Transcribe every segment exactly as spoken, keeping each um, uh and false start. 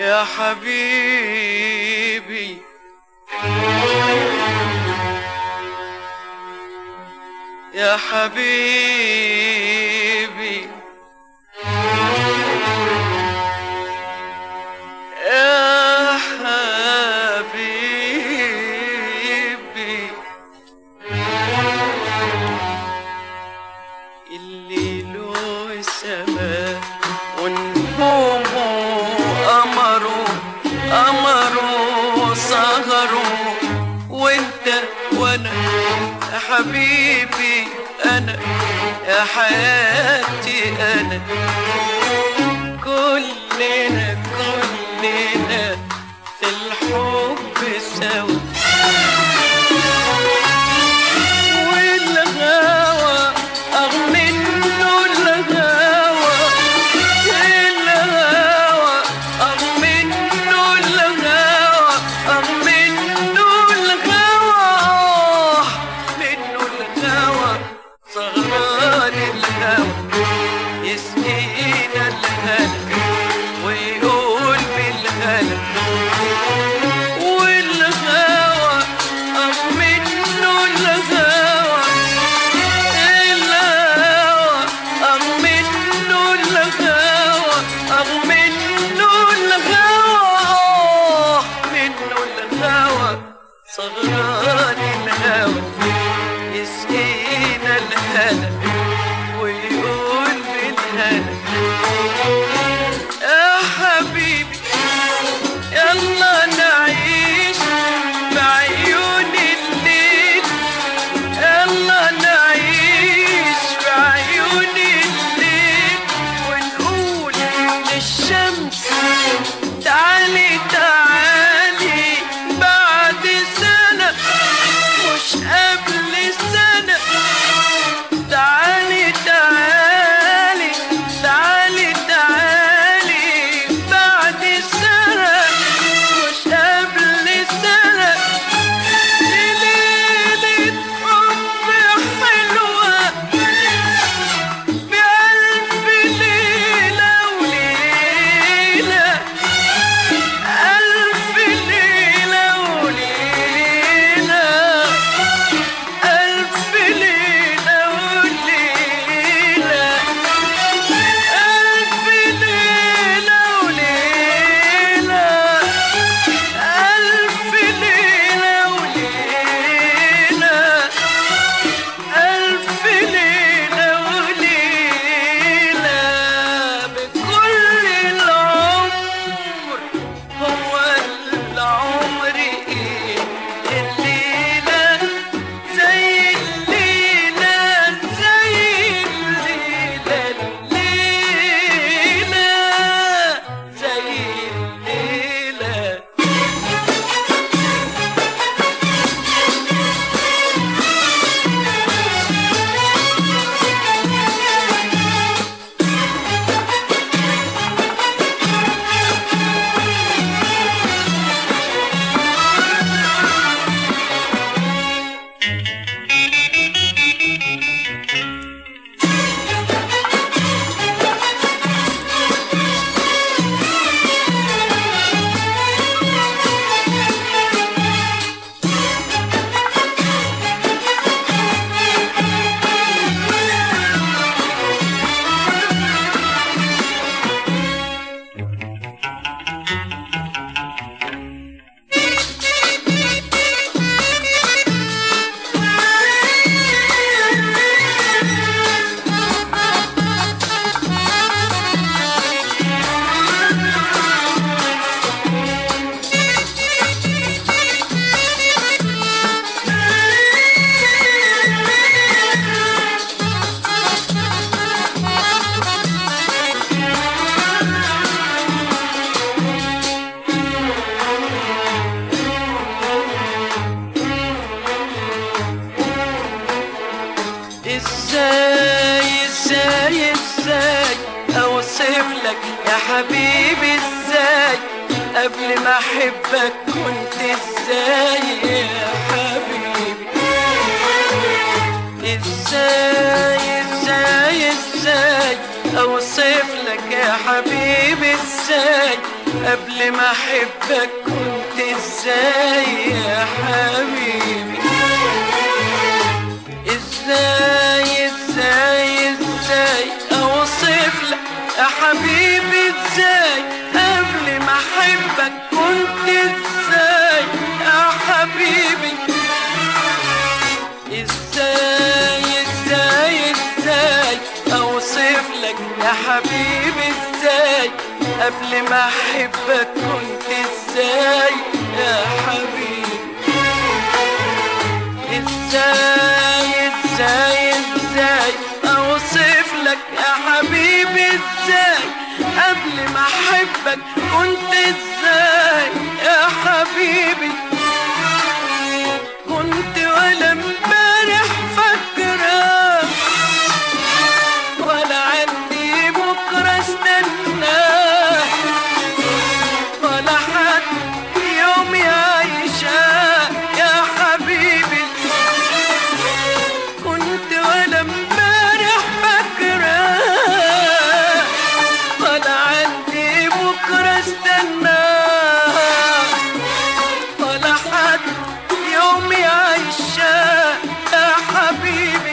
يا حبيبي يا حبيبي يا حبيبي الليل والسماء ونجومه قمروا قمروا سهروا وانت وانا يا حبيبي انا يا حياتي انا كلنا كلنا في الحب سوا والهوى أغمنه الهوى الهوى أغمنه الهوى أغمنه الهوى منه الهوى سهران الهوى يسقينا الهنا ويقول بالهنا والهوى أغمنه الهوى الهوى أغمنه الهوى أغمنه الهوى منه الهوى سهران الهوى يسقينا الهنا ويقول بالهنا يا حبيبي يلا نعيش بعيون الليل يلا نعيش بعيون الليل ونقول للشمس تعالي تعالي بعد سنة مش قبل سنة تعالي تعالي تعالي تعالي بعد سنة مش قبل سنة ليلة حب حلوة بألف ليلة وليلة ألف ليلة وليلة ألف ليلة وليلة ألف ليلة وليلة ألف ليلة وليلة ألف ليلة وليلة بكل العمر هو العمر إيه الليلة زي الليلة زي الليلة الليلة زي الليلة ازاي ازاي ازاي اوصف لك يا حبيبي ازاي قبل ما احبك كنت ازاي يا حبيبي ازاي ازاي ازاي اوصف لك يا حبيبي ازاي قبل ما احبك كنت ازاي يا حبيبي؟ ازاي ازاي ازاي اوصف لك يا حبيبي؟ ازاي قبل ما احبك كنت ازاي يا حبيبي؟ ازاي ازاي ازاي اوصف لك يا حبيبي؟ ازاي قبل ما احبك كنت ازاي يا حبيبي؟ ازاي ازاي ازاي اوصف لك يا حبيبي؟ ازاي قبل ما احبك كنت ازاي يا حبيبي؟ كنت ولا امبارح فاكرة، ولا عندي بكرة استناه، ولا حد يوم يعيشها يا حبيبي. كنت ولا امبارح فاكرة، ولا عندي بكرة استناه، ولا حد يوم يعيشها يا حبيبي.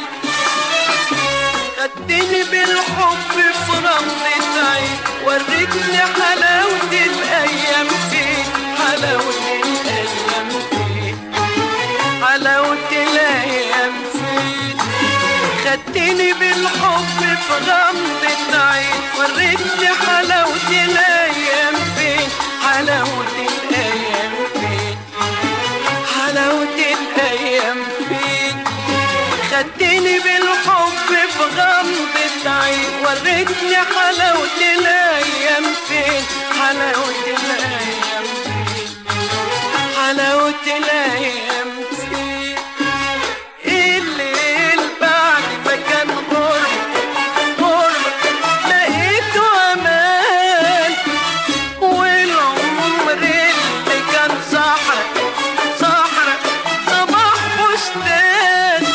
خدتني بالحب في رمضة عين، وريتني حلاوة الأيام فين، حلاوة الأيام فين، حلاوة الأيام فين. خدتني بالحب في غمضة عين، وريتني حلاوة الأيام فين، حلاوة الأيام فين، حلاوة الأيام فين. خدتني بالحب في غمضة عين، وريتني حلاوة الأيام فين، حلاوة الأيام فين، حلاوة الأيام فين. الليل بعد ما كان غربة غربة لقيته أمان، والعمر اللي كان صحرا صحرا صباح بستان.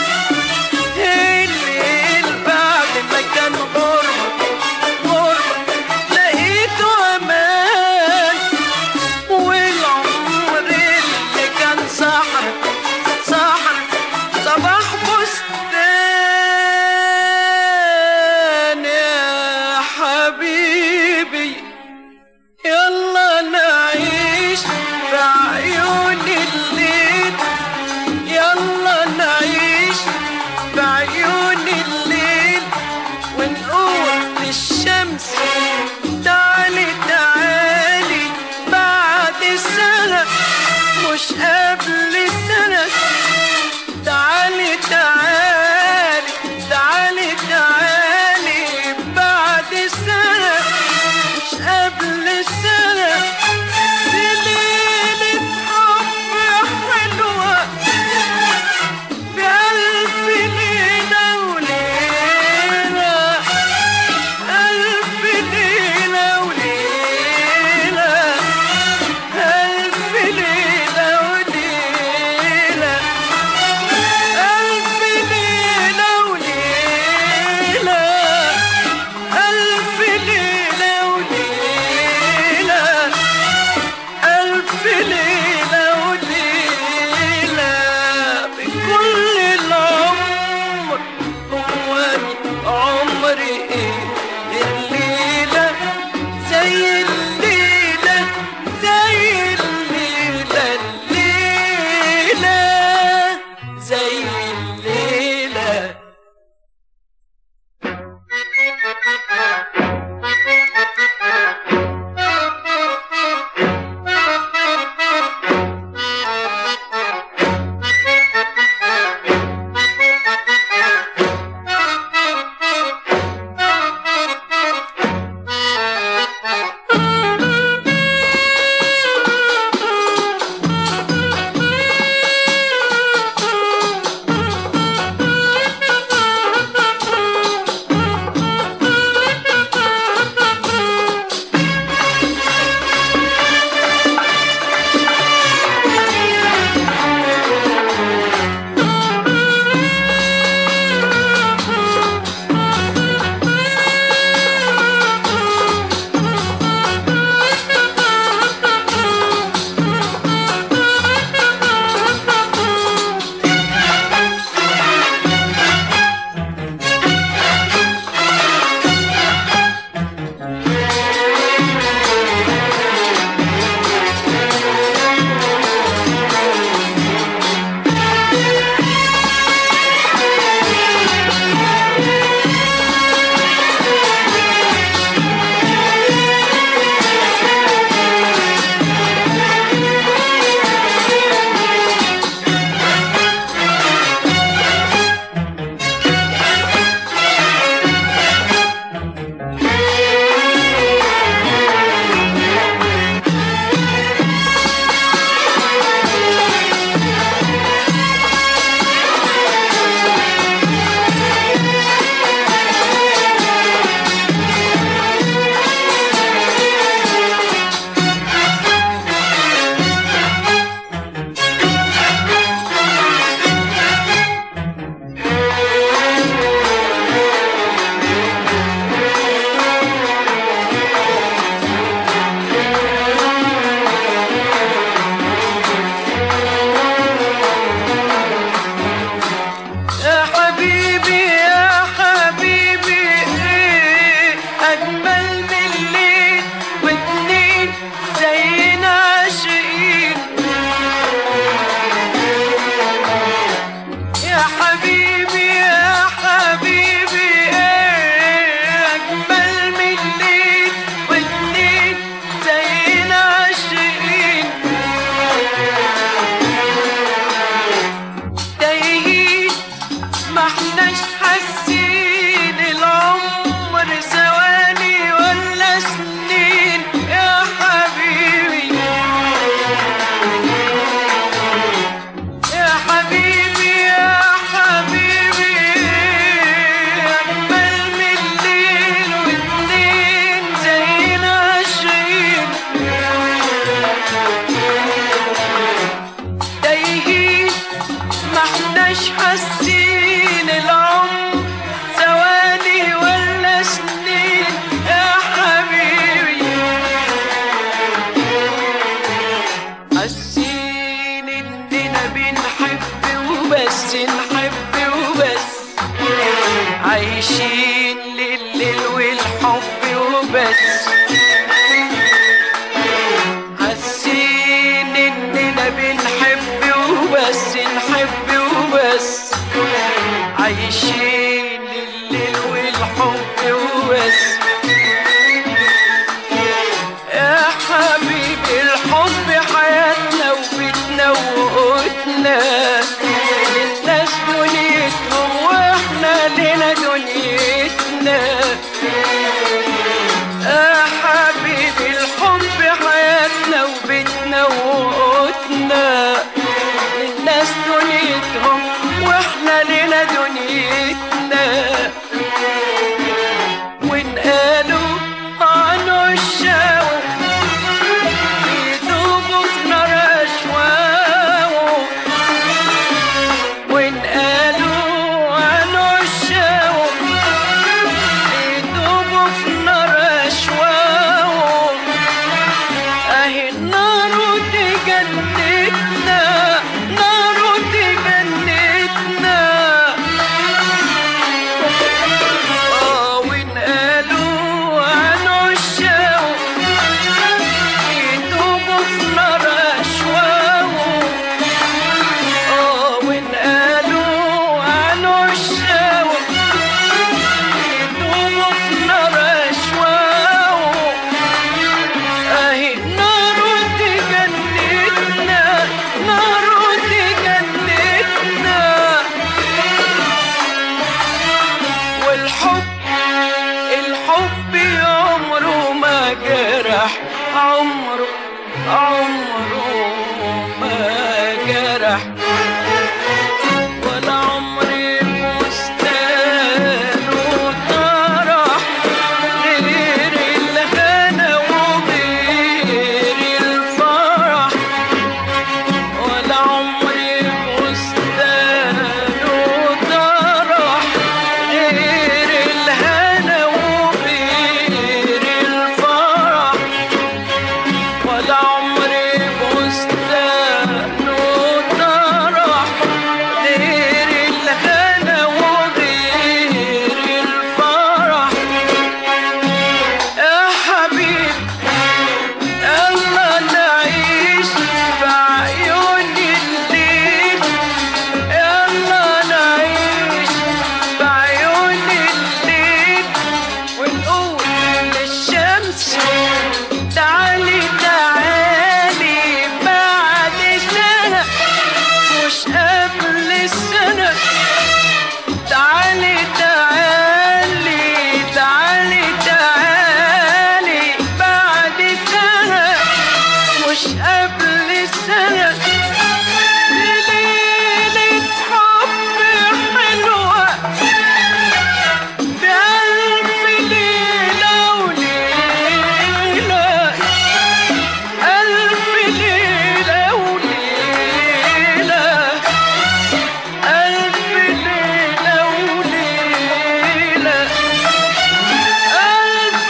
الليل بعد ما كان غربة غربة لقيته أمان، والعمر اللي كان صحرا صحرا صباح بستان يا حبيبي. يلا نعيش في عيون الليل، يلا نعيش في عيون الليل، ونقول للشمس تعالي تعالي بعد سنة مش قبل سنة. تعالي تعالي تعالي تعالي بعد سنة مش قبل سنة. في ليلة حب حلوة بألف ليلة وليلة، ألف ليلة وليلة، ألف ليلة وليلة. تايهين ما احناش حاسين العمر ثواني ولا سنين يا حبيبي، حاسين اننا بنحب وبس، نحب وبس، عايشين لليل والحب وبس، حاسين اننا بنحب وبس، نحب وبس، عايشين لليل والحب وبس. يا حبيبي الحب حياتنا وبيتنا وقوتنا، للناس دنيتهم واحنا لنا دنيتنا. يا حبيبي الحب حياتنا وبيتنا وقوتنا، للناس دنيتهم واحنا لنا دنيتنا. ونقالوا عن الشوق يدوبوا في نار أشواقه، ونقالوا عن الشوق يدوبوا في نار أشواقه. أهي النار تجنتنا، نار تجنتنا. آه ونقالوا عن الشوق يدوبوا في نار أشواقه. آه ونقالوا عن الشوق يدوبوا في نار أشواقه. أهي نار تجنتنا، نار تجنتنا. والحب الحب عمره ما جرح، عمره عمره ما جرح، ولا عمري بستان وطرح غير الهنا وغير الفرح، ولا عمري بستان وطرح غير الهنا وغير الفرح، ولا عمري بستان وطرح غير الهنا وغير الفرح. يا حبيبي يلا نعيش بعيون الليل، يلا نعيش بعيون الليل، ونقول للشمس تعالي تعالي بعد سنة مش قبل السنة. تعالي تعالي تعالي تعالي بعد سنة مش قبل السنة. ليلة حب حلوة بألف ليلة وليلة، ألف ليلة وليلة، ألف ليلة وليلة، ألف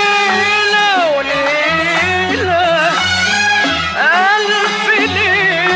ليلة وليلة، ألف ليلة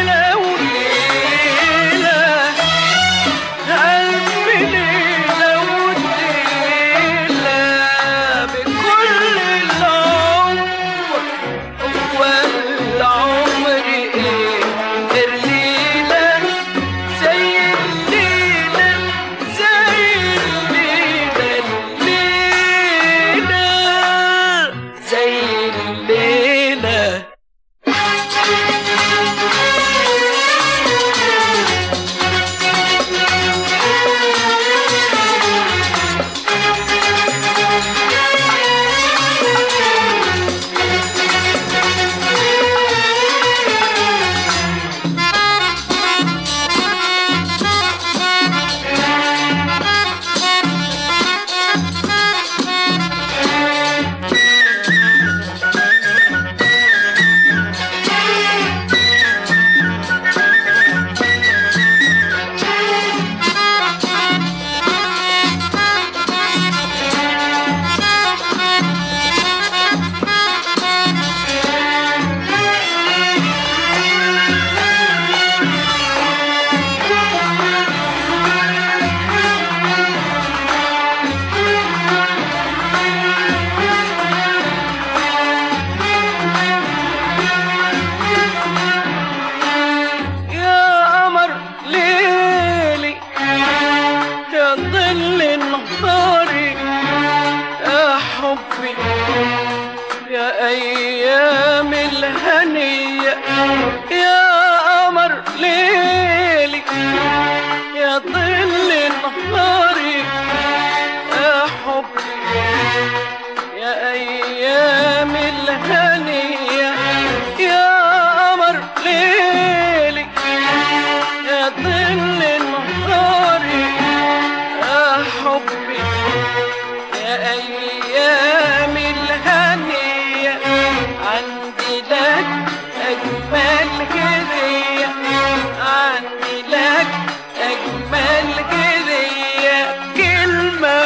يا قمر ليلي يا ظل نهاري يا حبي يا ايام الهنيه يا قمر ليلي يا ظل نهاري يا حبي يا ايام الهنيه عندي لك اجمل هديه عندي لك اجمل هديه كلمه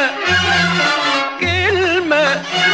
كلمه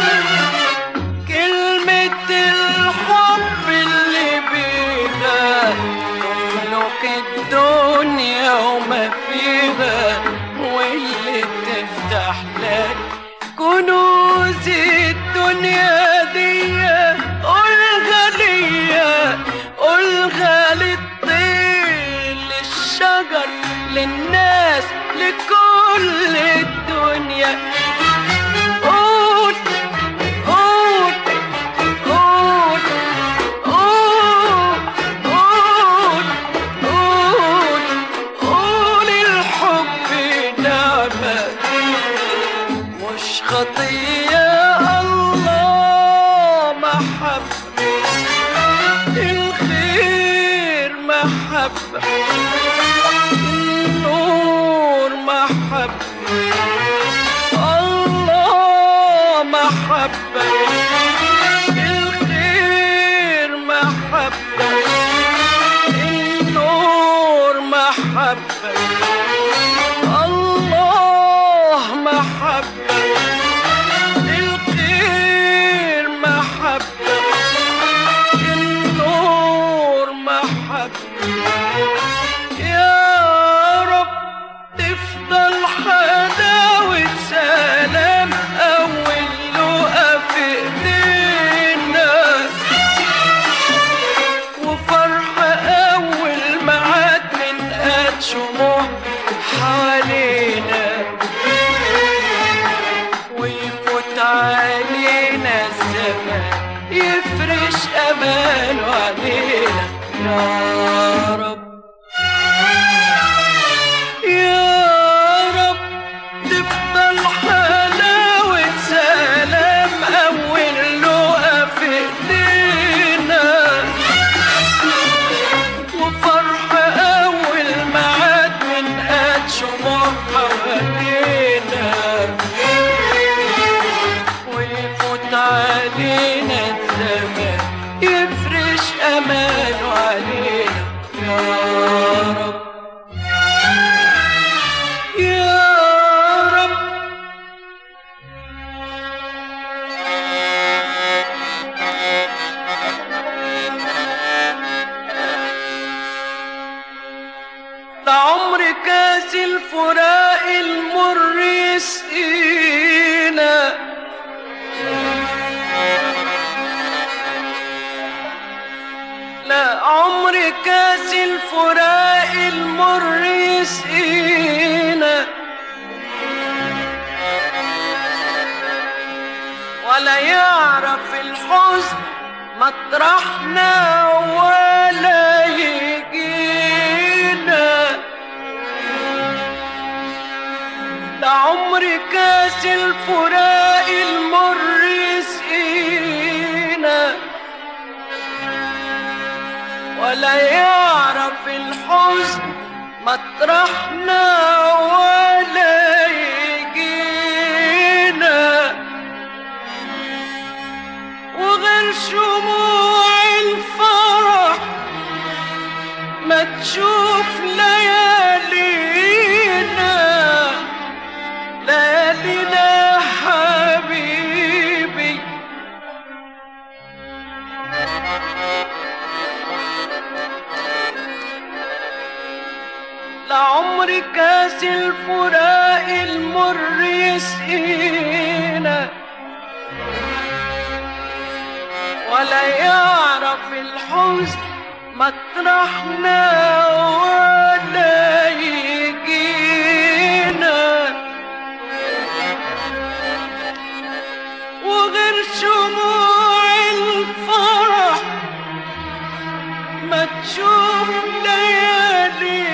كلمه الحب اللي بيها تملك الدنيا وما فيها واللي تفتح لك كنوز الدنيا دي قولها ليا قولها للطير للشجر للناس لكل الدنيا قول قول قول قول قول قول قول الحب نعمة مش خطية الله محبة الخير محبة النور محبة الله محبة الخير محبة النور محبة الله محبة الخير محبة النور محبة يا رب تفضل حلاوة سلام أول لقا في إيدينا وفرحة أول معاد من قد شموع حوالينا ويفوت علينا الزمان يفرش أمانه علينا يا رب يا رب تفضل حلاوة سلام أول لقا في إيدينا وفرحة أول معاد من قد شموع حوالينا ويفوت علينا الزمان يفرش أمانه علينا يا رب يا رب ده عمر كاس الفراق المر يسقينا لا عمر كاس الفراق المر يسقينا ولا يعرف الحزن مطرحنا ولا يجينا ده عمر كاس الفراق المر يسقينا ولا يعرف الحزن مطرحنا ولا يجينا وغير شموع الفرح ما تشوف ليالينا ليالينا حبيبي لعمر كاس الفراق المر يسقينا ولا يعرف الحزن مطرحنا ولا يجينا وغير شموع الفرح ما تشوف ليالي